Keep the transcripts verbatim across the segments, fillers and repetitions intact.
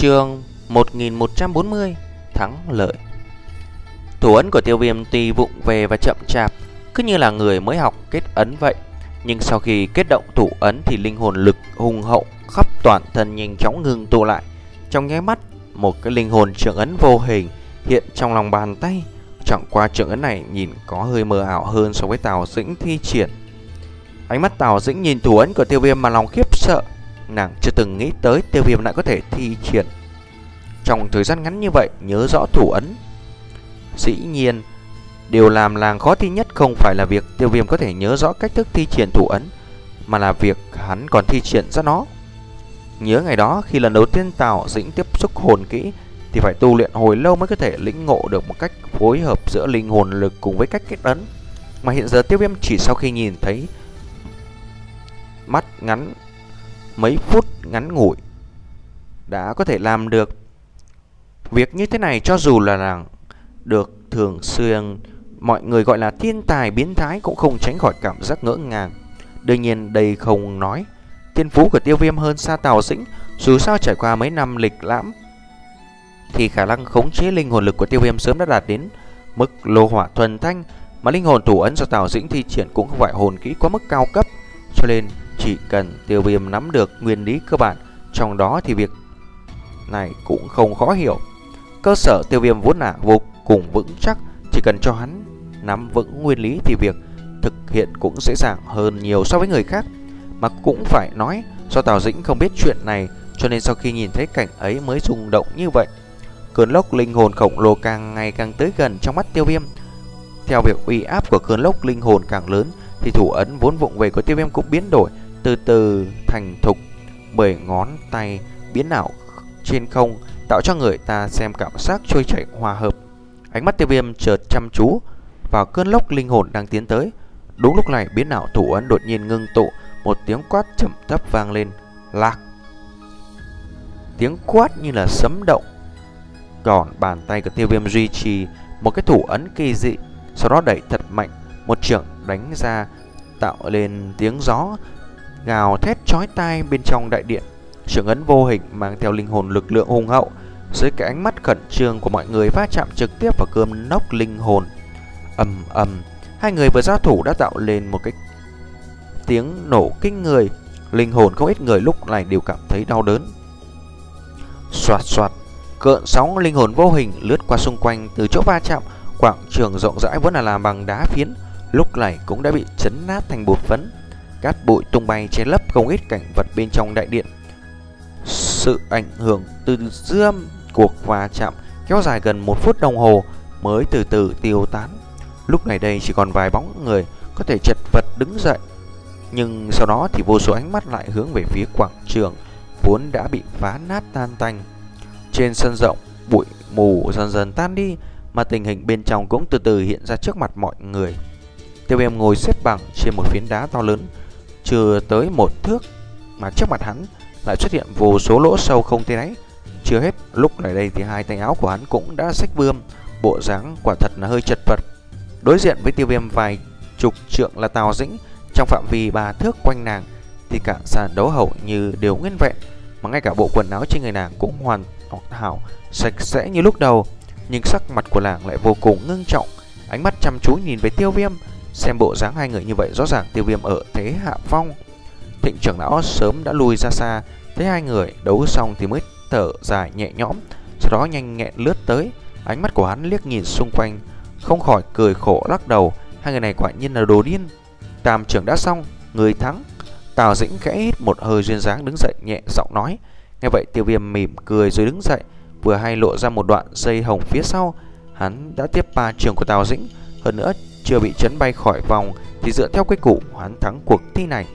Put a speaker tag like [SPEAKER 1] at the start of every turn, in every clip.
[SPEAKER 1] Chương một nghìn một trăm bốn mươi thắng lợi. Thủ ấn của Tiêu Viêm tuy vụng về và chậm chạp, cứ như là người mới học kết ấn vậy, nhưng sau khi kết động thủ ấn thì linh hồn lực hùng hậu khắp toàn thân nhanh chóng ngưng tụ lại. Trong nháy mắt, một cái linh hồn trưởng ấn vô hình hiện trong lòng bàn tay. Chẳng qua trưởng ấn này nhìn có hơi mờ ảo hơn so với Tào Dĩnh thi triển. Ánh mắt Tào Dĩnh nhìn thủ ấn của Tiêu Viêm mà lòng khiếp sợ. Nàng chưa từng nghĩ tới Tiêu Viêm lại có thể thi triển trong thời gian ngắn như vậy, nhớ rõ thủ ấn. Dĩ nhiên, điều làm nàng khó tin nhất không phải là việc Tiêu Viêm có thể nhớ rõ cách thức thi triển thủ ấn, mà là việc hắn còn thi triển ra nó. Nhớ ngày đó khi lần đầu tiên Tào Dĩnh tiếp xúc hồn kỹ thì phải tu luyện hồi lâu mới có thể lĩnh ngộ được một cách phối hợp giữa linh hồn lực cùng với cách kết ấn. Mà hiện giờ Tiêu Viêm chỉ sau khi nhìn thấy mắt ngắn mấy phút ngắn ngủi đã có thể làm được việc như thế này. Cho dù là nàng được thường xuyên mọi người gọi là thiên tài biến thái cũng không tránh khỏi cảm giác ngỡ ngàng. Đương nhiên đây không nói thiên phú của Tiêu Viêm hơn xa Tào Dĩnh. Dù sao trải qua mấy năm lịch lãm thì khả năng khống chế linh hồn lực của Tiêu Viêm sớm đã đạt đến mức lô hỏa thuần thanh. Mà linh hồn thủ ấn do Tào Dĩnh thi triển cũng không phải hồn kỹ quá mức cao cấp, cho nên chỉ cần Tiêu Viêm nắm được nguyên lý cơ bản trong đó thì việc này cũng không khó hiểu. Cơ sở Tiêu Viêm vốn là vô cùng vững chắc, chỉ cần cho hắn nắm vững nguyên lý thì việc thực hiện cũng dễ dàng hơn nhiều so với người khác. Mà cũng phải nói do Tào Dĩnh không biết chuyện này, cho nên sau khi nhìn thấy cảnh ấy mới rung động như vậy. Cơn lốc linh hồn khổng lồ càng ngày càng tới gần trong mắt Tiêu Viêm. Theo việc uy áp của cơn lốc linh hồn càng lớn thì thủ ấn vốn vụng về của Tiêu Viêm cũng biến đổi, từ từ thành thục, bởi ngón tay biến ảo trên không, tạo cho người ta xem cảm giác trôi chảy hòa hợp. Ánh mắt Tiêu Viêm chợt chăm chú vào cơn lốc linh hồn đang tiến tới. Đúng lúc này biến ảo thủ ấn đột nhiên ngưng tụ, một tiếng quát trầm thấp vang lên, lạc. Tiếng quát như là sấm động. Còn bàn tay của Tiêu Viêm duy trì một cái thủ ấn kỳ dị, sau đó đẩy thật mạnh, một chưởng đánh ra tạo lên tiếng gió gào thét chói tai bên trong đại điện. Chưởng ấn vô hình mang theo linh hồn lực lượng hùng hậu, dưới cái ánh mắt khẩn trương của mọi người va chạm trực tiếp vào cơn lốc linh hồn. Ầm ầm, hai người vừa giao thủ đã tạo lên một cái tiếng nổ kinh người. Linh hồn không ít người lúc này đều cảm thấy đau đớn. Xoạt xoạt, cơn sóng linh hồn vô hình lướt qua xung quanh. Từ chỗ va chạm, quảng trường rộng rãi vốn là làm bằng đá phiến lúc này cũng đã bị chấn nát thành bột phấn. Cát bụi tung bay che lấp không ít cảnh vật bên trong đại điện. Sự ảnh hưởng từ giữa cuộc va chạm kéo dài gần một phút đồng hồ mới từ từ tiêu tán. Lúc này đây chỉ còn vài bóng người có thể chật vật đứng dậy, nhưng sau đó thì vô số ánh mắt lại hướng về phía quảng trường vốn đã bị phá nát tan tành. Trên sân rộng, bụi mù dần dần tan đi, mà tình hình bên trong cũng từ từ hiện ra trước mặt mọi người. Tiêu Viêm ngồi xếp bằng trên một phiến đá to lớn, chưa tới một thước, mà trước mặt hắn lại xuất hiện vô số lỗ sâu không thấy đáy. Chưa hết, lúc này đây thì hai tay áo của hắn cũng đã xách bươm, bộ dáng quả thật là hơi chật vật. Đối diện với Tiêu Viêm vài chục trượng là Tào Dĩnh, trong phạm vi ba thước quanh nàng thì cả sàn đấu hầu như đều nguyên vẹn, mà ngay cả bộ quần áo trên người nàng cũng hoàn hảo sạch sẽ như lúc đầu. Nhưng sắc mặt của nàng lại vô cùng ngưng trọng, ánh mắt chăm chú nhìn về Tiêu Viêm. Xem bộ dáng hai người như vậy, rõ ràng Tiêu Viêm ở thế hạ phong. Thịnh trưởng lão sớm đã lui ra xa, thấy hai người đấu xong thì mới thở dài nhẹ nhõm, sau đó nhanh nhẹn lướt tới. Ánh mắt của hắn liếc nhìn xung quanh, không khỏi cười khổ lắc đầu. Hai người này quả nhiên là đồ điên. Tam trưởng đã xong, người thắng. Tào Dĩnh khẽ hít một hơi duyên dáng đứng dậy nhẹ giọng nói. Nghe vậy Tiêu Viêm mỉm cười rồi đứng dậy, vừa hay lộ ra một đoạn dây hồng phía sau. Hắn đã tiếp ba trường của Tào Dĩnh, hơn nữa chưa bị chấn bay khỏi vòng, thì dựa theo quy củ hắn thắng cuộc thi này.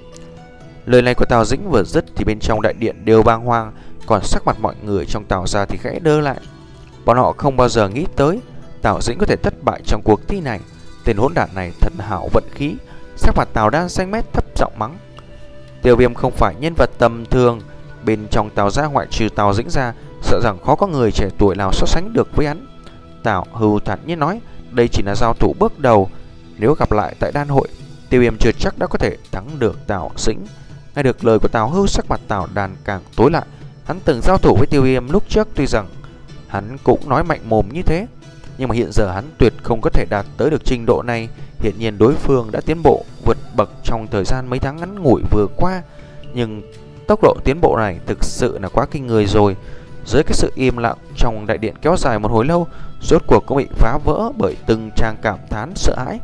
[SPEAKER 1] Lời này của Tào Dĩnh vừa dứt thì bên trong đại điện đều bàng hoàng, còn sắc mặt mọi người trong Tào gia thì khẽ đơ lại. Bọn họ không bao giờ nghĩ tới Tào Dĩnh có thể thất bại trong cuộc thi này. Tên hỗn đản này thật hảo vận khí. Sắc mặt Tào Đan xanh mét thấp giọng mắng. Tiêu Viêm không phải nhân vật tầm thường, bên trong Tào gia ngoại trừ Tào Dĩnh ra, sợ rằng khó có người trẻ tuổi nào so sánh được với hắn. Tào Hưu thản nhiên nói, đây chỉ là giao thủ bước đầu, nếu gặp lại tại đan hội, Tiêu Viêm chưa chắc đã có thể thắng được Tào Dĩnh. Nghe được lời của Tào Hưu, sắc mặt Tào Đan càng tối lại, Hắn từng giao thủ với Tiêu Viêm lúc trước, tuy rằng hắn cũng nói mạnh mồm như thế, nhưng mà hiện giờ hắn tuyệt không có thể đạt tới được trình độ này. Hiện nhiên đối phương đã tiến bộ vượt bậc trong thời gian mấy tháng ngắn ngủi vừa qua, nhưng tốc độ tiến bộ này thực sự là quá kinh người rồi. Dưới cái sự im lặng trong đại điện kéo dài một hồi lâu, rốt cuộc cũng bị phá vỡ bởi từng tràng cảm thán sợ hãi.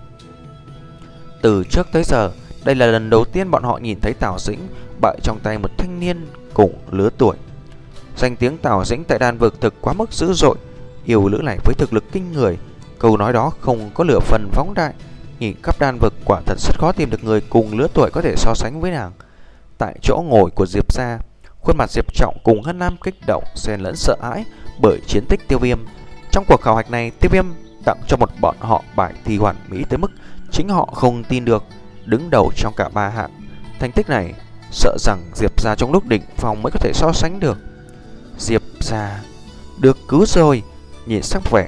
[SPEAKER 1] Từ trước tới giờ, đây là lần đầu tiên bọn họ nhìn thấy Tào Dĩnh bại trong tay một thanh niên cùng lứa tuổi. Danh tiếng Tào Dĩnh tại đan vực thực quá mức dữ dội, yêu nữ này với thực lực kinh người, câu nói đó không có lửa phần phóng đại. Nhìn khắp đan vực quả thật rất khó tìm được người cùng lứa tuổi có thể so sánh với nàng. Tại chỗ ngồi của Diệp gia, khuôn mặt Diệp Trọng cùng Hân Nam kích động xen lẫn sợ hãi bởi chiến tích Tiêu Viêm. Trong cuộc khảo hạch này, Tiêu Viêm tặng cho một bọn họ bài thi hoàn mỹ tới mức chính họ không tin được, đứng đầu trong cả ba hạng. Thành tích này sợ rằng Diệp gia trong lúc đỉnh phong mới có thể so sánh được. Diệp gia được cứu rồi. Nhìn sắc vẻ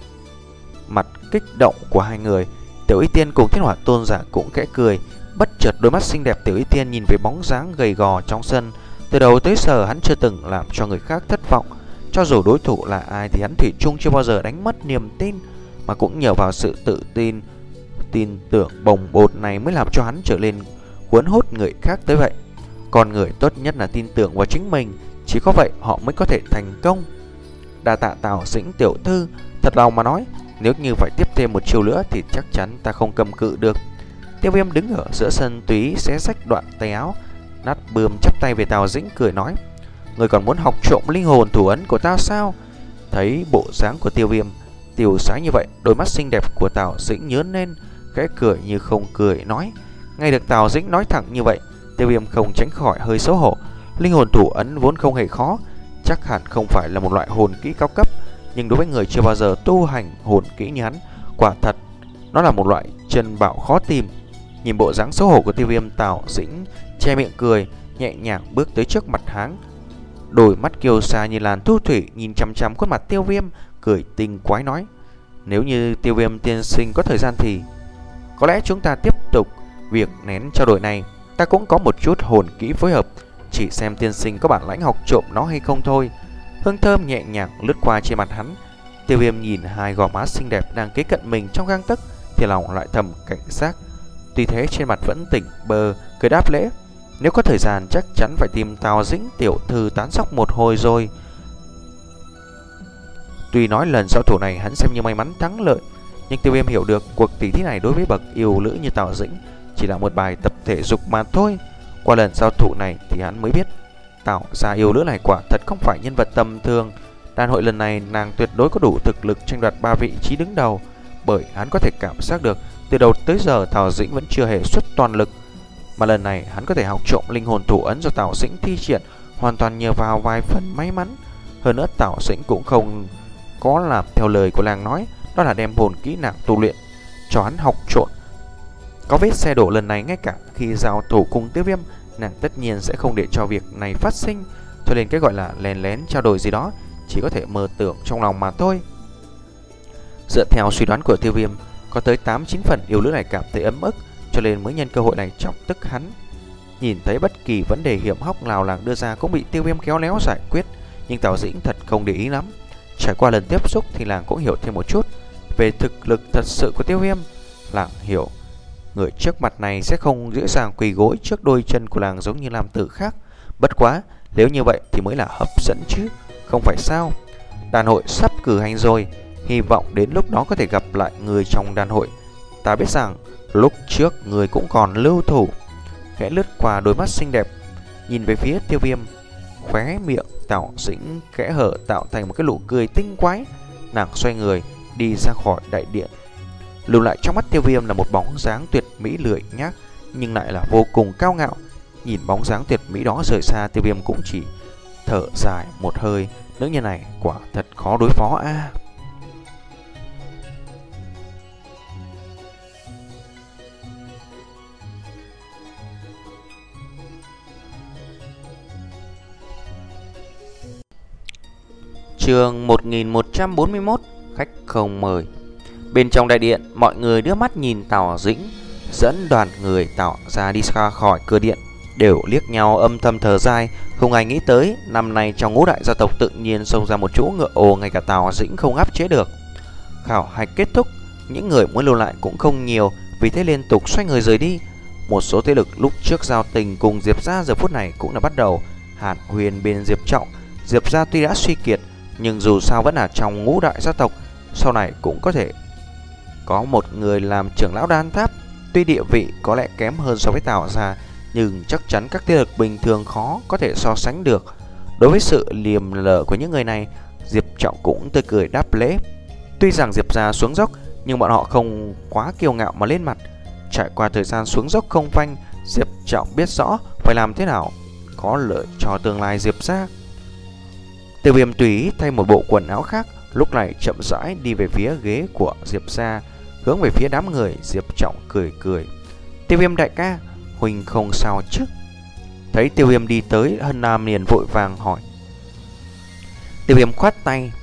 [SPEAKER 1] mặt kích động của hai người, Tiểu Y Tiên cùng Thiên Hỏa Tôn giả cũng khẽ cười. Bất chợt đôi mắt xinh đẹp Tiểu Y Tiên nhìn về bóng dáng gầy gò trong sân. Từ đầu tới giờ hắn chưa từng làm cho người khác thất vọng. Cho dù đối thủ là ai thì hắn thủy chung chưa bao giờ đánh mất niềm tin, mà cũng nhờ vào sự tự tin, tin tưởng bồng bột này mới làm cho hắn trở nên cuốn hút người khác tới vậy. Con người tốt nhất là tin tưởng vào chính mình, chỉ có vậy họ mới có thể thành công. Đa tạ Tào Dĩnh tiểu thư, thật lòng mà nói, nếu như phải tiếp thêm một chiều nữa thì chắc chắn ta không cầm cự được. Tiêu Viêm đứng ở giữa sân tùy xé rách đoạn tay áo, nát bươm chắp tay về Tào Dĩnh cười nói: người còn muốn học trộm linh hồn thủ ấn của tao sao? Thấy bộ dáng của Tiêu Viêm tiêu sái như vậy, đôi mắt xinh đẹp của Tào Dĩnh nhướng lên, khẽ cười như không cười nói. Ngay được Tào Dĩnh nói thẳng như vậy, Tiêu Viêm không tránh khỏi hơi xấu hổ. Linh hồn thủ ấn vốn không hề khó, chắc hẳn không phải là một loại hồn kỹ cao cấp, nhưng đối với người chưa bao giờ tu hành hồn kỹ như hắn, quả thật nó là một loại chân bảo khó tìm. Nhìn bộ dáng xấu hổ của Tiêu Viêm, Tào Dĩnh che miệng cười, nhẹ nhàng bước tới trước mặt hắn, đôi mắt kiêu sa như làn thu thủy nhìn chăm chăm khuôn mặt Tiêu Viêm, cười tinh quái nói: nếu như Tiêu Viêm tiên sinh có thời gian thì có lẽ chúng ta tiếp tục việc nén trao đổi này. Ta cũng có một chút hồn kỹ phối hợp, chỉ xem tiên sinh có bản lãnh học trộm nó hay không thôi. Hương thơm nhẹ nhàng lướt qua trên mặt hắn. Tiêu Viêm nhìn hai gò má xinh đẹp đang kế cận mình trong gang tấc thì lòng lại thầm cảnh giác. Tuy thế trên mặt vẫn tỉnh bơ, cười đáp lễ: nếu có thời gian chắc chắn phải tìm Tào Dĩnh tiểu thư tán sóc một hồi rồi. Tuy nói lần giao thủ này hắn xem như may mắn thắng lợi, nhưng Tiêu Viêm hiểu được cuộc tỷ thí này đối với bậc yêu nữ như Tào Dĩnh chỉ là một bài tập thể dục mà thôi. Qua lần giao thủ này thì hắn mới biết Tào gia yêu nữ này quả thật không phải nhân vật tầm thường. Đàn hội lần này nàng tuyệt đối có đủ thực lực tranh đoạt ba vị trí đứng đầu, bởi hắn có thể cảm giác được từ đầu tới giờ Tào Dĩnh vẫn chưa hề xuất toàn lực, mà lần này hắn có thể học trộm linh hồn thủ ấn do Tào Dĩnh thi triển hoàn toàn nhờ vào vài phần may mắn. Hơn nữa Tào Dĩnh cũng không có làm theo lời của nàng nói, đó là đem hồn kỹ nàng tu luyện cho hắn học trộn. Có vết xe đổ lần này, ngay cả khi giao thủ cùng Tiêu Viêm, nàng tất nhiên sẽ không để cho việc này phát sinh, cho nên cái gọi là lén lén trao đổi gì đó chỉ có thể mơ tưởng trong lòng mà thôi. Dựa theo suy đoán của Tiêu Viêm, có tới tám chín phần yêu nữ này cảm thấy ấm ức, cho nên mới nhân cơ hội này chọc tức hắn. Nhìn thấy bất kỳ vấn đề hiểm hóc nào làng đưa ra cũng bị Tiêu Viêm khéo léo giải quyết, nhưng Tào Dĩnh thật không để ý lắm. Trải qua lần tiếp xúc thì làng cũng hiểu thêm một chút về thực lực thật sự của Tiêu Viêm. Làng hiểu người trước mặt này sẽ không dễ dàng quỳ gối trước đôi chân của làng giống như nam tử khác. Bất quá nếu như vậy thì mới là hấp dẫn chứ, không phải sao? Đàn hội sắp cử hành rồi, hy vọng đến lúc đó có thể gặp lại người trong đàn hội. Ta biết rằng lúc trước người cũng còn lưu thủ. Khẽ lướt qua đôi mắt xinh đẹp nhìn về phía Tiêu Viêm, khóe miệng Tào Dĩnh khẽ hở tạo thành một cái nụ cười tinh quái. Nàng xoay người đi ra khỏi đại điện, lưu lại trong mắt Tiêu Viêm là một bóng dáng tuyệt mỹ lười nhác nhưng lại là vô cùng cao ngạo. Nhìn bóng dáng tuyệt mỹ đó rời xa, Tiêu Viêm cũng chỉ thở dài một hơi. Nữ nhân này quả thật khó đối phó a. À. Chương một nghìn một trăm bốn mươi mốt, khách không mời. Bên trong đại điện, mọi người đưa mắt nhìn Tào Dĩnh dẫn đoàn người Tào ra đi xa khỏi cửa điện, đều liếc nhau âm thầm thở dài. Không ai nghĩ tới năm nay trong ngũ đại gia tộc tự nhiên xông ra một chỗ ngựa ồ, ngay cả Tào Dĩnh không áp chế được. Khảo hạch kết thúc, những người muốn lưu lại cũng không nhiều, vì thế liên tục xoay người rời đi. Một số thế lực lúc trước giao tình cùng Diệp gia giờ phút này cũng đã bắt đầu hàn huyền bên Diệp Trọng. Diệp gia tuy đã suy kiệt, nhưng dù sao vẫn là trong ngũ đại gia tộc, sau này cũng có thể có một người làm trưởng lão đan tháp. Tuy địa vị có lẽ kém hơn so với Tào gia, nhưng chắc chắn các thế lực bình thường khó có thể so sánh được. Đối với sự liềm lở của những người này, Diệp Trọng cũng tươi cười đáp lễ. Tuy rằng Diệp gia xuống dốc, nhưng bọn họ không quá kiêu ngạo mà lên mặt. Trải qua thời gian xuống dốc không phanh, Diệp Trọng biết rõ phải làm thế nào có lợi cho tương lai Diệp gia. Tiêu Viêm tùy ý thay một bộ quần áo khác, lúc này chậm rãi đi về phía ghế của Diệp gia, hướng về phía đám người. Diệp Trọng cười cười. Tiêu Viêm đại ca, huynh không sao chứ? Thấy Tiêu Viêm đi tới, Hân Nam liền vội vàng hỏi. Tiêu Viêm khoát tay,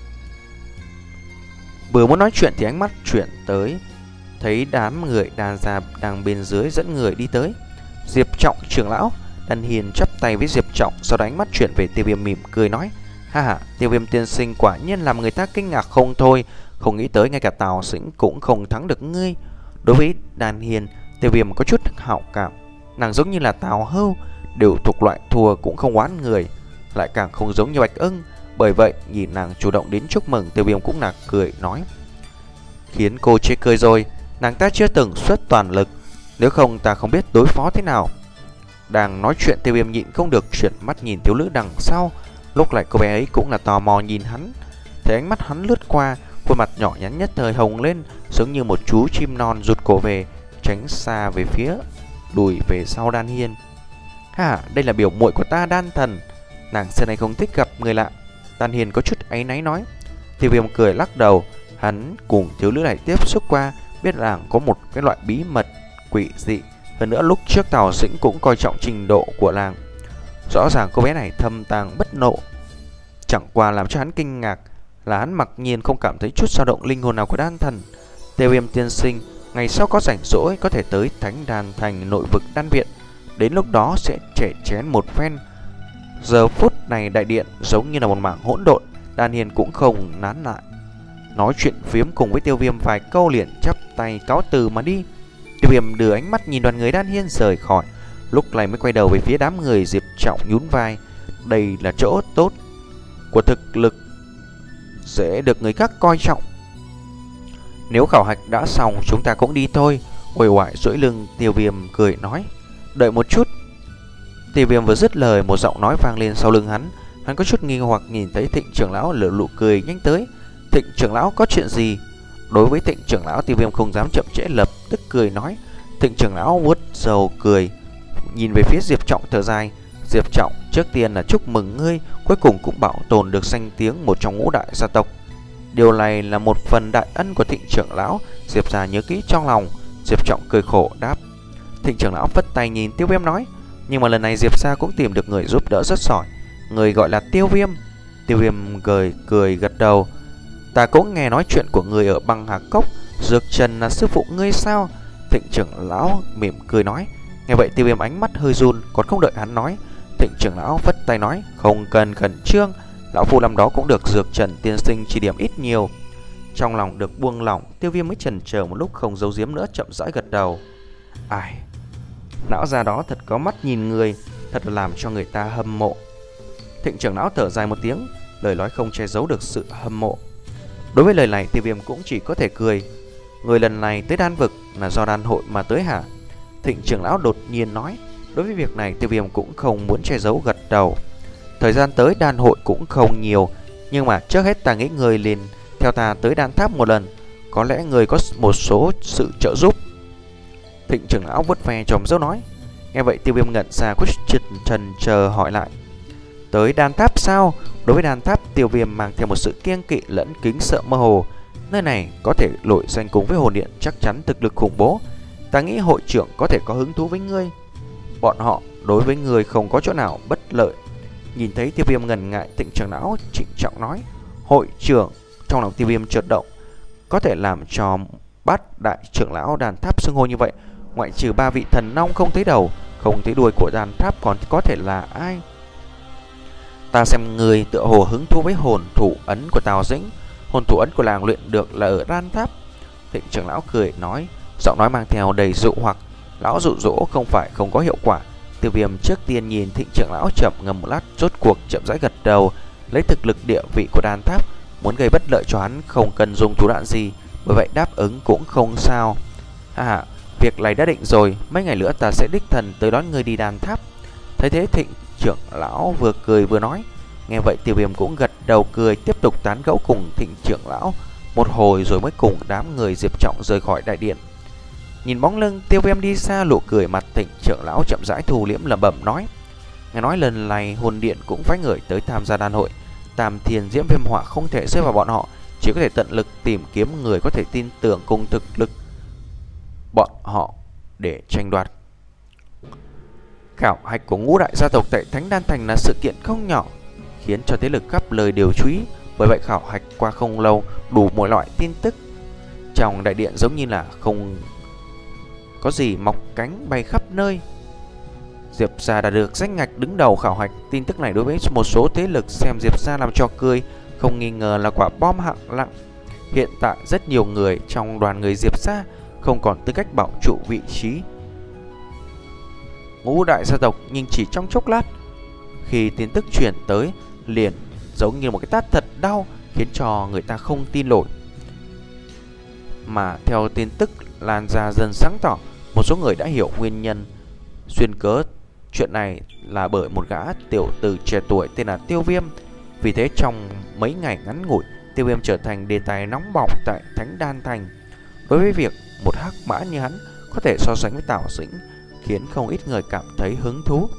[SPEAKER 1] vừa muốn nói chuyện thì ánh mắt chuyển tới, thấy đám người đàn gia đang bên dưới dẫn người đi tới. Diệp Trọng trưởng lão. Đan Hiền chắp tay với Diệp Trọng, sau đó ánh mắt chuyển về Tiêu Viêm mỉm cười nói, ha ha, Tiêu Viêm tiên sinh quả nhiên làm người ta kinh ngạc không thôi. Không nghĩ tới ngay cả Tào Dĩnh cũng không thắng được ngươi. Đối với Đan Hiền, Tiêu Viêm có chút hảo cảm. Nàng giống như là Tào Hưu, đều thuộc loại thua cũng không oán người, lại càng không giống như Bạch Ưng. Bởi vậy nhìn nàng chủ động đến chúc mừng, Tiêu Viêm cũng là cười nói, khiến cô chê cười rồi. Nàng ta chưa từng xuất toàn lực, nếu không ta không biết đối phó thế nào. Đang nói chuyện, Tiêu Viêm nhịn không được chuyển mắt nhìn thiếu nữ đằng sau. Lúc này cô bé ấy cũng là tò mò nhìn hắn. Thấy ánh mắt hắn lướt qua, khuôn mặt nhỏ nhắn nhất thời hồng lên, giống như một chú chim non rụt cổ về, tránh xa về phía lùi về sau Đan Hiên. Ha, đây là biểu muội của ta Đan Thần. Nàng xưa này không thích gặp người lạ. Đan Hiên có chút áy náy nói. Tiêu Viêm cười lắc đầu. Hắn cùng thiếu nữ này tiếp xúc qua, biết rằng có một cái loại bí mật quỷ dị. Hơn nữa lúc trước Tào Dĩnh cũng coi trọng trình độ của nàng. Rõ ràng cô bé này thâm tàng bất nộ. Chẳng qua làm cho hắn kinh ngạc là hắn mặc nhiên không cảm thấy chút dao động linh hồn nào của Đan Thần. Tiêu Viêm tiên sinh, ngày sau có rảnh rỗi có thể tới Thánh Đan Thành nội vực đan viện, đến lúc đó sẽ chẻ chén một phen. Giờ phút này đại điện giống như là một mảng hỗn độn. Đan Hiền cũng không nán lại, nói chuyện phiếm cùng với Tiêu Viêm vài câu liền chắp tay cáo từ mà đi. Tiêu Viêm đưa ánh mắt nhìn đoàn người Đan Hiên rời khỏi, lúc này mới quay đầu về phía đám người. Diệp Trọng nhún vai. Đây là chỗ tốt của thực lực, dễ được người khác coi trọng. Nếu khảo hạch đã xong, chúng ta cũng đi thôi. Uể oải duỗi lưng, Tiêu Viêm cười nói. Đợi một chút. Tiêu Viêm vừa dứt lời, một giọng nói vang lên sau lưng hắn. Hắn có chút nghi hoặc nhìn thấy Thịnh trưởng lão lửa lụ cười nhanh tới. Thịnh trưởng lão có chuyện gì? Đối với Thịnh trưởng lão, Tiêu Viêm không dám chậm trễ, lập tức cười nói. Thịnh trưởng lão vuốt râu cười, nhìn về phía Diệp Trọng thở dài. Diệp Trọng, trước tiên là chúc mừng ngươi, cuối cùng cũng bảo tồn được danh tiếng một trong ngũ đại gia tộc. Điều này là một phần đại ân của Thịnh trưởng lão, Diệp gia nhớ kỹ trong lòng. Diệp Trọng cười khổ đáp. Thịnh trưởng lão phất tay nhìn Tiêu Viêm nói, nhưng mà lần này Diệp gia cũng tìm được người giúp đỡ rất giỏi. Người gọi là Tiêu Viêm. Tiêu Viêm cười cười gật đầu. Ta cũng nghe nói chuyện của người ở Băng Hà Cốc, Dược Trần là sư phụ ngươi sao? Thịnh trưởng lão mỉm cười nói. Nghe vậy Tiêu Viêm ánh mắt hơi run, còn không đợi hắn nói, Thịnh trưởng lão phất tay nói, không cần khẩn trương, lão phu năm đó cũng được Dược Trần tiên sinh chỉ điểm ít nhiều. Trong lòng được buông lỏng, Tiêu Viêm mới chần chờ một lúc, không giấu giếm nữa, chậm rãi gật đầu. Ai, lão già đó thật có mắt nhìn người, thật là làm cho người ta hâm mộ. Thịnh trưởng lão thở dài một tiếng, lời nói không che giấu được sự hâm mộ. Đối với lời này, Tiêu Viêm cũng chỉ có thể cười. Người lần này tới đan vực là do đan hội mà tới hả? Thịnh trưởng lão đột nhiên nói. Đối với việc này, Tiêu Viêm cũng không muốn che giấu, gật đầu. Thời gian tới đan hội cũng không nhiều, nhưng mà trước hết ta nghĩ người liền theo ta tới đan tháp một lần, có lẽ người có một số sự trợ giúp. Thịnh trưởng lão vuốt ve tròm râu nói. Nghe vậy Tiêu Viêm ngẩn ra, có chút chần chờ hỏi lại. Tới đan tháp sao? Đối với đan tháp, Tiêu Viêm mang theo một sự kiêng kỵ lẫn kính sợ mơ hồ. Nơi này có thể nổi danh cùng với hồn điện, chắc chắn thực lực khủng bố. Ta nghĩ hội trưởng có thể có hứng thú với ngươi. Bọn họ đối với ngươi không có chỗ nào bất lợi. Nhìn thấy Tiêu Viêm ngần ngại, Thịnh trưởng lão trịnh trọng nói. Hội trưởng. Trong lòng Tiêu Viêm chợt động, có thể làm cho bát đại trưởng lão đàn tháp xưng hô như vậy, ngoại trừ ba vị thần nong không thấy đầu, không thấy đuôi của đàn tháp còn có thể là ai. Ta xem người tựa hồ hứng thú với hồn thủ ấn của Tào Dĩnh. Hồn thủ ấn của làng luyện được là ở đan tháp. Thịnh trưởng lão cười nói, giọng nói mang theo đầy dụ hoặc. Lão dụ dỗ không phải không có hiệu quả. Tiêu Viêm trước tiên nhìn Thịnh trưởng lão chậm ngầm một lát, rốt cuộc chậm rãi gật đầu. Lấy thực lực địa vị của đan tháp, muốn gây bất lợi cho hắn không cần dùng thủ đoạn gì, bởi vậy đáp ứng cũng không sao. Ha ha, việc này đã định rồi, mấy ngày nữa ta sẽ đích thân tới đón người đi đan tháp. Thấy thế Thịnh trưởng lão vừa cười vừa nói. Nghe vậy Tiêu Viêm cũng gật đầu cười, tiếp tục tán gẫu cùng Thịnh trưởng lão một hồi rồi mới cùng đám người Diệp Trọng rời khỏi đại điện. Nhìn bóng lưng Tiêu Viêm đi xa, nụ cười mặt Thịnh trưởng lão chậm rãi thu liễm, lẩm bẩm nói: nghe nói lần này hồn điện cũng phái người tới tham gia đan hội. Tam Thiên Diễm Viêm Hỏa không thể rơi vào bọn họ, chỉ có thể tận lực tìm kiếm người có thể tin tưởng cùng thực lực bọn họ để tranh đoạt. Khảo hạch của ngũ đại gia tộc tại Thánh Đan Thành là sự kiện không nhỏ, khiến cho thế lực khắp lời đều chú ý. Bởi vậy khảo hạch qua không lâu, đủ mọi loại tin tức trong đại điện giống như là không có gì mọc cánh bay khắp nơi. Diệp gia đã được danh ngạch đứng đầu khảo hạch. Tin tức này đối với một số thế lực xem Diệp gia làm trò cười, không nghi ngờ là quả bom hạng nặng. Hiện tại rất nhiều người trong đoàn người Diệp gia không còn tư cách bảo trụ vị trí ngũ đại gia tộc, nhưng chỉ trong chốc lát, khi tin tức truyền tới, liền giống như một cái tát thật đau, khiến cho người ta không tin nổi. Mà theo tin tức lan ra dần sáng tỏ, một số người đã hiểu nguyên nhân xuyên cớ chuyện này là bởi một gã tiểu tử trẻ tuổi tên là Tiêu Viêm. Vì thế trong mấy ngày ngắn ngủi, Tiêu Viêm trở thành đề tài nóng bỏng tại Thánh Đan Thành. Đối với việc một hắc mã như hắn có thể so sánh với Tào Dĩnh, khiến không ít người cảm thấy hứng thú.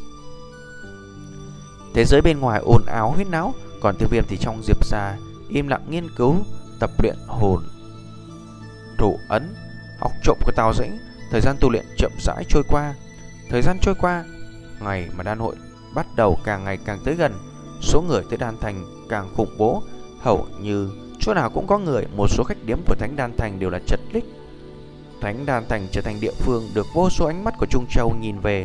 [SPEAKER 1] Thế giới bên ngoài ồn ào huyết náo, còn Tiêu Viêm thì trong Diệp gia im lặng nghiên cứu tập luyện hồn thủ ấn, học trộm của Tào Dĩnh. Thời gian tu luyện chậm rãi trôi qua. Thời gian trôi qua, ngày mà đan hội bắt đầu càng ngày càng tới gần. Số người tới Đan Thành càng khủng bố, hầu như chỗ nào cũng có người. Một số khách điếm của Thánh Đan Thành đều là chật ních. Thánh Đan Thành trở thành địa phương được vô số ánh mắt của Trung Châu nhìn về.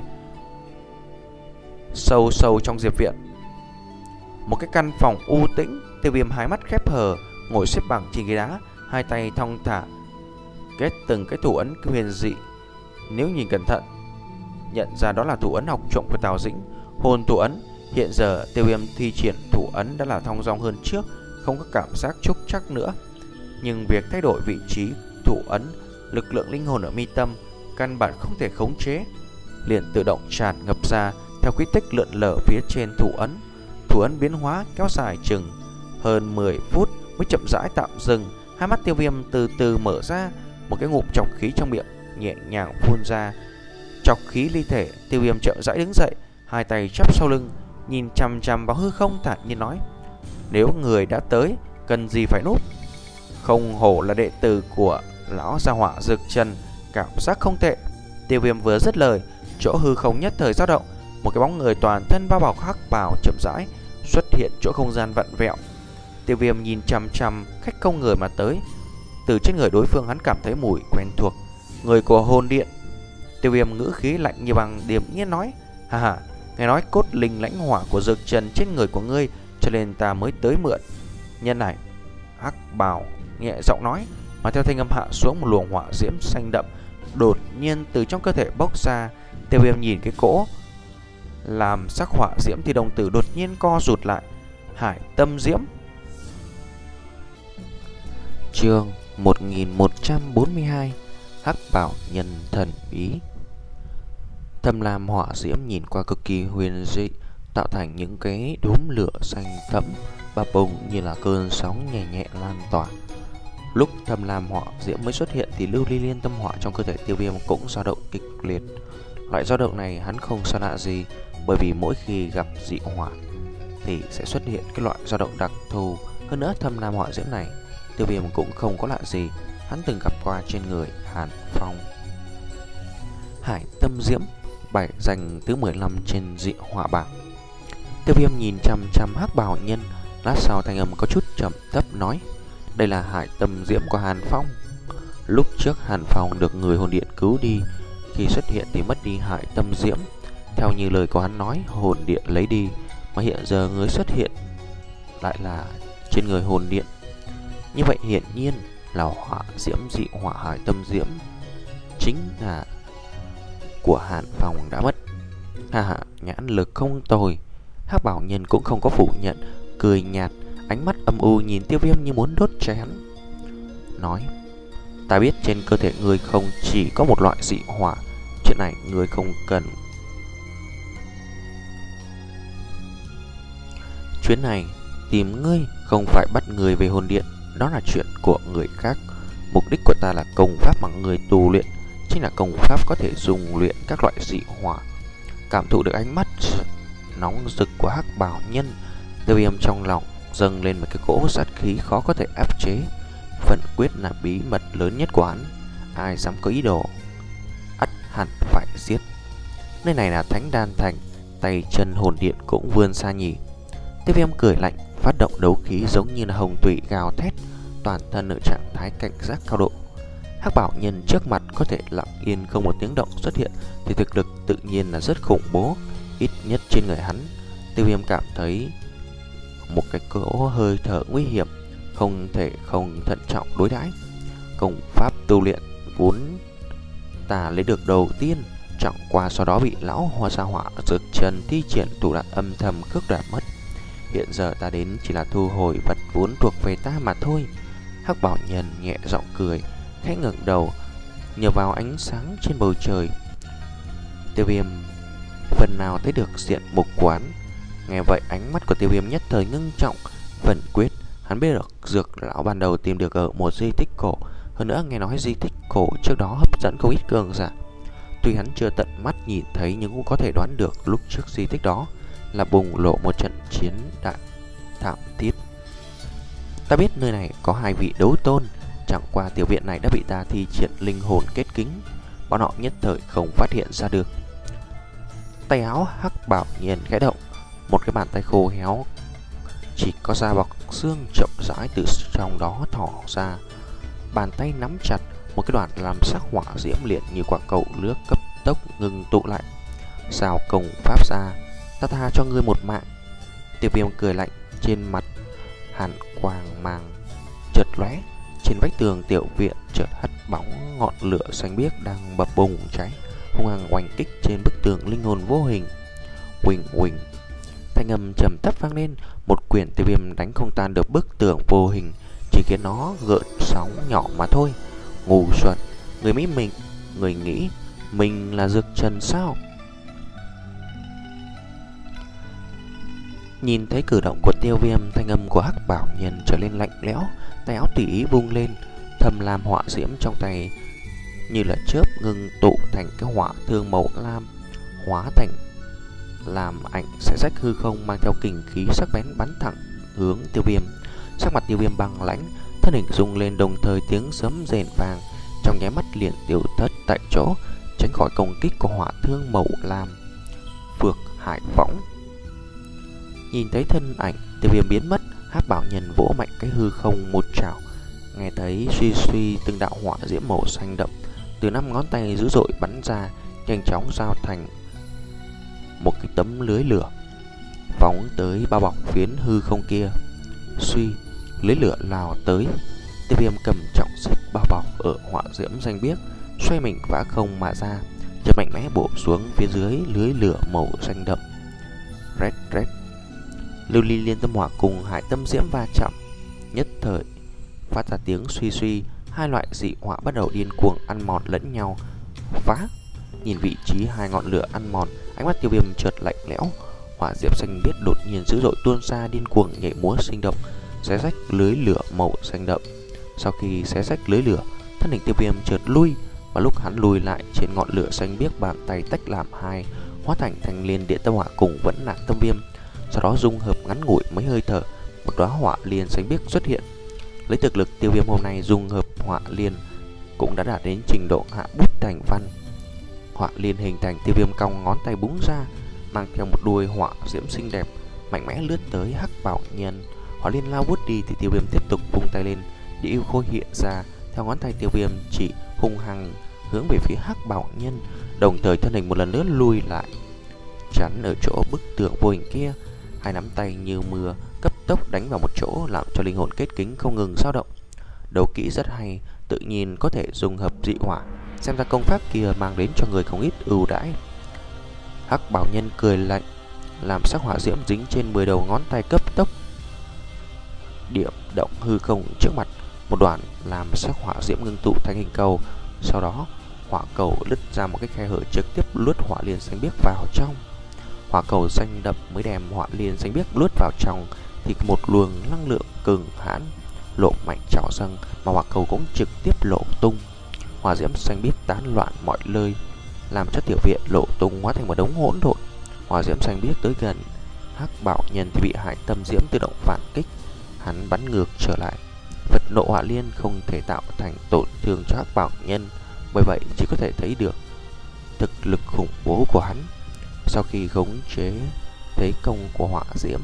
[SPEAKER 1] Sâu sâu trong Diệp viện, một cái căn phòng u tĩnh, Tiêu Viêm hai mắt khép hờ, ngồi xếp bằng trên ghế đá, hai tay thong thả kết từng cái thủ ấn huyền dị. Nếu nhìn cẩn thận, nhận ra đó là thủ ấn học trộm của Tào Dĩnh, hồn thủ ấn. Hiện giờ Tiêu Viêm thi triển thủ ấn đã là thong dong hơn trước, không có cảm giác trúc chắc nữa. Nhưng việc thay đổi vị trí thủ ấn, lực lượng linh hồn ở mi tâm căn bản không thể khống chế, liền tự động tràn ngập ra theo quy tích lượn lờ phía trên thủ ấn. Thủ ấn biến hóa kéo dài chừng hơn mười phút mới chậm rãi tạm dừng. Hai mắt Tiêu Viêm từ từ mở ra, một cái ngụm trọc khí trong miệng nhẹ nhàng phun ra. Trọc khí ly thể, Tiêu Viêm chậm rãi đứng dậy, hai tay chắp sau lưng, nhìn chằm chằm vào hư không, thản nhiên nói: nếu người đã tới, cần gì phải núp. Không hổ là đệ tử của lão gia hỏa Dược Trần, cảm giác không tệ. Tiêu Viêm vừa dứt lời, chỗ hư không nhất thời dao động, một cái bóng người toàn thân bao bọc hắc bào chậm rãi xuất hiện chỗ không gian vặn vẹo. Tiêu Viêm nhìn chằm chằm khách không người mà tới. Từ trên người đối phương hắn cảm thấy mùi quen thuộc, người của hồn điện. Tiêu Viêm ngữ khí lạnh như băng, điềm nhiên nói: ha ha, nghe nói cốt linh lãnh hỏa của Dược Trần trên người của ngươi, cho nên ta mới tới mượn. Nhân này, hắc bào nhẹ giọng nói, mà theo thanh âm hạ xuống, một luồng hỏa diễm xanh đậm đột nhiên từ trong cơ thể bốc ra. Tiêu Viêm nhìn cái cỗ làm sắc hỏa diễm thì đồng tử đột nhiên co rụt lại. Hải Tâm Diễm. Chương một nghìn một trăm bốn mươi hai, Hắc Bảo Nhân Thần Bí. Thâm lam hỏa diễm nhìn qua cực kỳ huyền dị, tạo thành những cái đốm lửa xanh thẫm bập bùng như là cơn sóng nhẹ nhẹ lan tỏa. Lúc thâm lam hỏa diễm mới xuất hiện thì lưu ly liên tâm hỏa trong cơ thể Tiêu Viêm cũng dao động kịch liệt. Loại dao động này hắn không xa lạ gì, bởi vì mỗi khi gặp dị hỏa thì sẽ xuất hiện cái loại dao động đặc thù. Hơn nữa thâm lam hỏa diễm này Tiêu Viêm cũng không có lạ gì, hắn từng gặp qua trên người Hàn Phong. Hải Tâm Diễm, bảy danh thứ mười lăm trên dị hỏa bảng. Tiêu Viêm nhìn chăm chăm hắc bào nhân, lát sau thanh âm có chút trầm thấp nói: đây là Hải Tâm Diễm của Hàn Phong. Lúc trước Hàn Phong được người hồn điện cứu đi, khi xuất hiện thì mất đi Hải Tâm Diễm. Theo như lời của hắn nói, hồn điện lấy đi, mà hiện giờ người xuất hiện lại là trên người hồn điện. Như vậy hiển nhiên là hỏa diễm dị hỏa hải tâm diễm chính là của Hàn Phong đã mất. Ha ha, nhãn lực không tồi. Hắc Bảo Nhân cũng không có phủ nhận, cười nhạt, ánh mắt âm u nhìn Tiêu Viêm như muốn đốt cháy hắn. Nói: ta biết trên cơ thể người không chỉ có một loại dị hỏa, chuyện này người không cần. Chuyến này tìm ngươi không phải bắt người về hồn điện, đó là chuyện của người khác. Mục đích của ta là công pháp mà người tu luyện, chính là công pháp có thể dùng luyện các loại dị hỏa. Cảm thụ được ánh mắt nóng rực của Hắc Bảo Nhân, Tiêu Viêm trong lòng dâng lên một cái cỗ sát khí khó có thể áp chế. Phần quyết là bí mật lớn nhất của hắn, ai dám có ý đồ ắt hẳn phải giết. Nơi này là Thánh Đan Thành, tay chân hồn điện cũng vươn xa nhỉ. Tiêu Viêm cười lạnh, phát động đấu khí giống như là hồng thủy gào thét, toàn thân ở trạng thái cảnh giác cao độ. Hắc Bảo Nhân trước mặt có thể lặng yên không một tiếng động xuất hiện thì thực lực tự nhiên là rất khủng bố. Ít nhất trên người hắn, Tiêu Viêm cảm thấy một cái cỗ hơi thở nguy hiểm, không thể không thận trọng đối đãi. Công pháp tu luyện vốn ta lấy được đầu tiên, chẳng qua sau đó bị lão Hoa Sa Hỏa dược trần thi triển thủ đoạn âm thầm cướp đoạt mất. Hiện giờ ta đến chỉ là thu hồi vật vốn thuộc về ta mà thôi. Hắc Bảo Nhân nhẹ giọng cười, khẽ ngẩng đầu, nhờ vào ánh sáng trên bầu trời, Tiêu Viêm phần nào thấy được diện mục quán. Nghe vậy ánh mắt của Tiêu Viêm nhất thời ngưng trọng. Phần quyết, hắn biết được dược lão ban đầu tìm được ở một di tích cổ, hơn nữa nghe nói di tích cổ trước đó hấp dẫn không ít cường giả. Tuy hắn chưa tận mắt nhìn thấy nhưng cũng có thể đoán được lúc trước di tích đó là bùng lộ một trận chiến đại thảm thiết. Ta biết nơi này có hai vị đấu tôn, chẳng qua tiểu viện này đã bị ta thi triển linh hồn kết kính, bọn họ nhất thời không phát hiện ra được. Tay áo Hắc Bảo Nhân khẽ động, một cái bàn tay khô héo chỉ có da bọc xương chậm rãi từ trong đó thỏ ra. Bàn tay nắm chặt một cái đoạn làm sắc hỏa diễm liệt như quả cầu nước cấp tốc ngừng tụ lại. Sao công pháp ra, ta tha cho ngươi một mạng. Tiêu Viêm cười lạnh, trên mặt hàn quang mang chợt lóe. Trên vách tường tiểu viện chợt hắt bóng ngọn lửa xanh biếc đang bập bùng cháy, hung hăng oanh kích trên bức tường linh hồn vô hình. Huỳnh huỳnh, thanh âm trầm thấp vang lên, một quyền Tiêu Viêm đánh không tan được bức tường vô hình, chỉ khiến nó gợn sóng nhỏ mà thôi. Ngu xuẩn, người Mỹ mình, người nghĩ mình là dược trần sao? Nhìn thấy cử động của Tiêu Viêm, thanh âm của Hắc Bảo Nhân trở lên lạnh lẽo, tay áo tùy ý vung lên, thầm lam hỏa diễm trong tay như là chớp ngưng tụ thành cái hỏa thương màu lam, hóa thành làm ảnh xé rách hư không, mang theo kình khí sắc bén bắn thẳng hướng Tiêu Viêm. Sắc mặt Tiêu Viêm băng lãnh, thân hình rung lên, đồng thời tiếng sấm rền vang, trong nháy mắt liền tiêu thất tại chỗ, tránh khỏi công kích của hỏa thương màu lam. Phược Hải Võng. Nhìn thấy thân ảnh Tiêu Viêm biến mất, Hắc Bảo Nhân vỗ mạnh cái hư không một trảo, nghe thấy suy suy từng đạo hỏa diễm màu xanh đậm từ năm ngón tay dữ dội bắn ra, nhanh chóng giao thành một cái tấm lưới lửa phóng tới bao bọc phiến hư không kia. Suy, lưới lửa lao tới, Tiêu Viêm cầm trọng xích bao bọc ở hỏa diễm xanh biếc, xoay mình phá không mà ra, chợt mạnh mẽ bổ xuống phía dưới lưới lửa màu xanh đậm. Rét rét, lưu ly liên tâm hỏa cùng hải tâm diễm va chạm, nhất thời phát ra tiếng suy suy, hai loại dị hỏa bắt đầu điên cuồng ăn mòn lẫn nhau. Phá! Nhìn vị trí hai ngọn lửa ăn mòn, ánh mắt Tiêu Viêm chợt lạnh lẽo, hỏa diễm xanh biếc đột nhiên dữ dội tuôn ra, điên cuồng nhảy múa sinh động, xé rách lưới lửa màu xanh đậm. Sau khi xé rách lưới lửa, thân hình Tiêu Viêm chợt lui, và lúc hắn lùi lại, trên ngọn lửa xanh biếc bàn tay tách làm hai, hóa thành thành liên điện tâm hỏa cùng vẫn lạc tâm viêm. Sau đó dung hợp ngắn ngủi mấy hơi thở, một đóa hỏa liên xanh biếc xuất hiện. Lấy thực lực Tiêu Viêm hôm nay, dung hợp hỏa liên cũng đã đạt đến trình độ hạ bút thành văn. Hỏa liên hình thành, Tiêu Viêm cong ngón tay búng ra, mang theo một đuôi hỏa diễm xinh đẹp, mạnh mẽ lướt tới Hắc Bảo Nhân. Hỏa liên lao vút đi thì Tiêu Viêm tiếp tục vung tay lên, địa yêu khôi hiện ra, theo ngón tay Tiêu Viêm chỉ hung hăng hướng về phía Hắc Bảo Nhân, đồng thời thân hình một lần nữa lùi lại. chắn ở chỗ bức tường vô hình kia. Hai nắm tay như mưa cấp tốc đánh vào một chỗ, làm cho linh hồn kết kính không ngừng dao động. Đấu kỹ rất hay, tự nhiên có thể dùng hợp dị hỏa, xem ra công pháp kia mang đến cho người không ít ưu đãi. Hắc bảo nhân cười lạnh, làm sắc hỏa diễm dính trên mười đầu ngón tay cấp tốc điểm động hư không trước mặt. Một đoạn làm sắc hỏa diễm ngưng tụ thành hình cầu, sau đó hỏa cầu lứt ra một cái khe hở, trực tiếp luốt hỏa liên xanh biếc vào trong. Hỏa cầu xanh đậm mới đem hỏa liên xanh biếc luốt vào trong thì một luồng năng lượng cường hãn lộ mạnh trào dâng, mà hỏa cầu cũng trực tiếp lộ tung. Hỏa diễm xanh biếc tán loạn mọi nơi, làm cho tiểu viện lộ tung hóa thành một đống hỗn độn. Hỏa diễm xanh biếc tới gần Hắc bảo nhân thì bị Hải Tâm diễm tự động phản kích, hắn bắn ngược trở lại. Vật nộ hỏa liên không thể tạo thành tổn thương cho Hắc bảo nhân, bởi vậy chỉ có thể thấy được thực lực khủng bố của hắn. Sau khi khống chế thế công của hỏa diễm,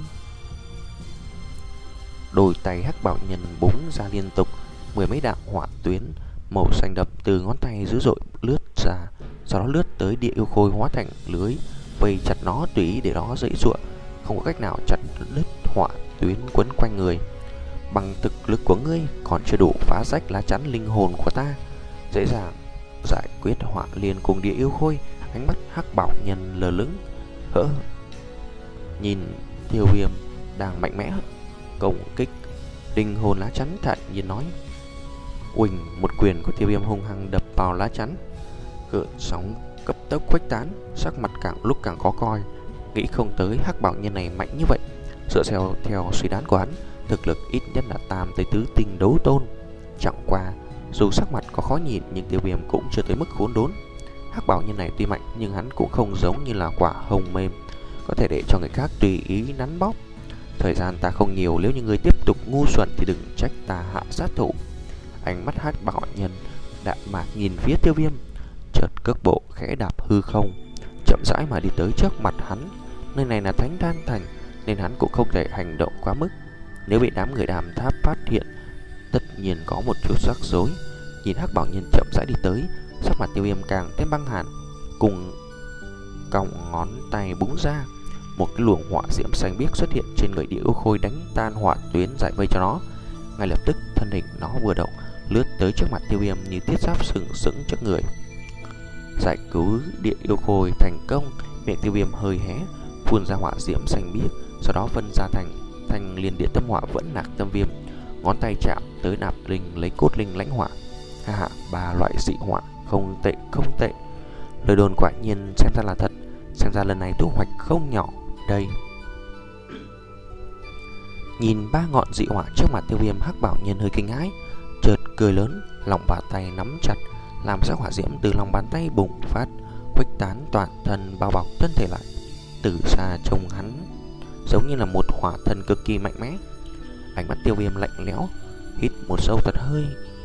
[SPEAKER 1] đôi tay Hắc bảo nhân búng ra liên tục mười mấy đạo hỏa tuyến màu xanh đậm từ ngón tay dữ dội lướt ra, sau đó lướt tới địa yêu khôi hóa thành lưới vây chặt nó, tùy ý để nó dãy giụa, không có cách nào chặt đứt hỏa tuyến quấn quanh người. Bằng thực lực của ngươi còn chưa đủ phá rách lá chắn linh hồn của ta, dễ dàng giải quyết hỏa liên cùng địa yêu khôi. Ánh mắt Hắc bảo nhân lờ lững hỡ nhìn Tiêu Viêm đang mạnh mẽ công kích linh hồn lá chắn, thản nhiên nói. Uỳnh, một quyền của Tiêu Viêm hung hăng đập vào lá chắn, cơn sóng cấp tốc khuếch tán, sắc mặt càng lúc càng khó coi. Nghĩ không tới Hắc bảo nhân này mạnh như vậy. Dựa theo theo suy đoán của hắn, thực lực ít nhất là tam tới tứ tinh đấu tôn. Chẳng qua dù sắc mặt có khó nhìn, nhưng Tiêu Viêm cũng chưa tới mức khốn đốn. Hắc bảo nhân này tuy mạnh nhưng hắn cũng không giống như là quả hồng mềm, có thể để cho người khác tùy ý nắn bóp. Thời gian ta không nhiều, nếu như người tiếp tục ngu xuẩn thì đừng trách ta hạ sát thủ. Ánh mắt Hắc bảo nhân đạm mạc nhìn phía Tiêu Viêm, chợt cước bộ khẽ đạp hư không, chậm rãi mà đi tới trước mặt hắn. Nơi này là Thánh Đan Thành nên hắn cũng không thể hành động quá mức. Nếu bị đám người Đàm Tháp phát hiện, tất nhiên có một chút rắc rối. Nhìn Hắc bảo nhân chậm rãi đi tới, sắc mặt Tiêu Viêm càng thêm băng hàn, cùng còng ngón tay búng ra, một cái luồng hỏa diễm xanh biếc xuất hiện trên người địa yêu khôi, đánh tan hỏa tuyến giải vây cho nó. Ngay lập tức thân hình nó vừa động, lướt tới trước mặt Tiêu Viêm như thiết giáp sừng sững trước người. Giải cứu địa yêu khôi thành công, miệng Tiêu Viêm hơi hé, phun ra hỏa diễm xanh biếc, sau đó phân ra thành thành liên địa tâm hỏa vẫn nạc tâm viêm. Ngón tay chạm tới nạp linh, lấy cốt linh lãnh hỏa. Ha ha, ba loại dị hỏa, không tệ không tệ. Lời đồn quả nhiên xem ra là thật, xem ra lần này thu hoạch không nhỏ đây. Nhìn ba ngọn dị hỏa trước mặt Tiêu Viêm, Hắc bảo nhân hơi kinh hãi, chợt cười lớn, lòng bàn tay nắm chặt, làm sắc hỏa diễm từ lòng bàn tay bùng phát, khuếch tán toàn thân, bao bọc thân thể lại. Từ xa trông hắn giống như là một hỏa thần cực kỳ mạnh mẽ. Ánh mắt Tiêu Viêm lạnh lẽo, hít một sâu thật hơi,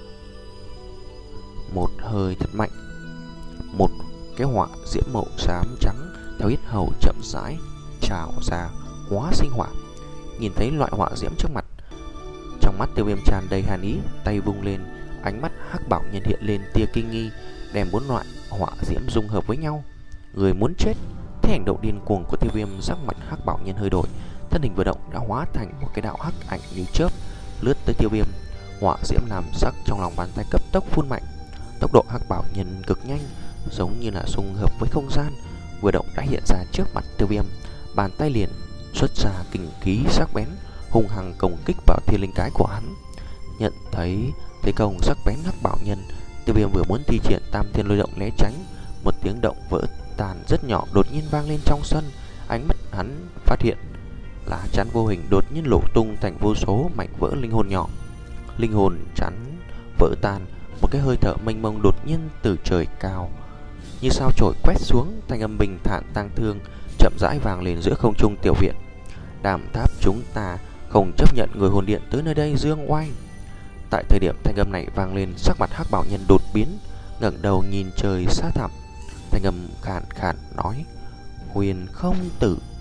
[SPEAKER 1] một hơi thật mạnh. Một cái hỏa diễm màu xám trắng theo hít hầu chậm rãi trào ra, hóa sinh hỏa. Nhìn thấy loại hỏa diễm trước mặt, trong mắt Tiêu Viêm tràn đầy hàn ý, tay vung lên, ánh mắt Hắc bảo nhân hiện lên tia kinh nghi, đem bốn loại hỏa diễm dung hợp với nhau. Người muốn chết? Thế hành động điên cuồng của Tiêu Viêm, sắc mặt Hắc bảo nhân hơi đổi, thân hình vừa động đã hóa thành một cái đạo hắc ảnh như chớp lướt tới Tiêu Viêm. Hỏa diễm làm sắc trong lòng bàn tay cấp tốc phun mạnh, tốc độ Hắc bảo nhân cực nhanh, giống như là xung hợp với không gian, vừa động đã hiện ra trước mặt Tiêu Viêm. Bàn tay liền xuất ra kình khí sắc bén, hung hăng công kích vào thiên linh cái của hắn. Nhận thấy thế công sắc bén Hắc bảo nhân, Tiêu Viêm vừa muốn thi triển tam thiên lôi động né tránh, một tiếng động vỡ tàn rất nhỏ đột nhiên vang lên trong sân. Ánh mắt hắn phát hiện lá chắn vô hình đột nhiên nổ tung thành vô số mảnh vỡ linh hồn nhỏ. Linh hồn chắn vỡ tan, một cái hơi thở mênh mông đột nhiên từ trời cao như sao chổi quét xuống, thanh âm bình thản tang thương chậm rãi vang lên giữa không trung tiểu viện. Đàm Tháp chúng ta không chấp nhận người hồn điện tới nơi đây dương oai. Tại thời điểm thanh âm này vang lên, sắc mặt Hắc bảo nhân đột biến, ngẩng đầu nhìn trời xa thẳm, thanh âm khàn khàn nói: Huyền không tử.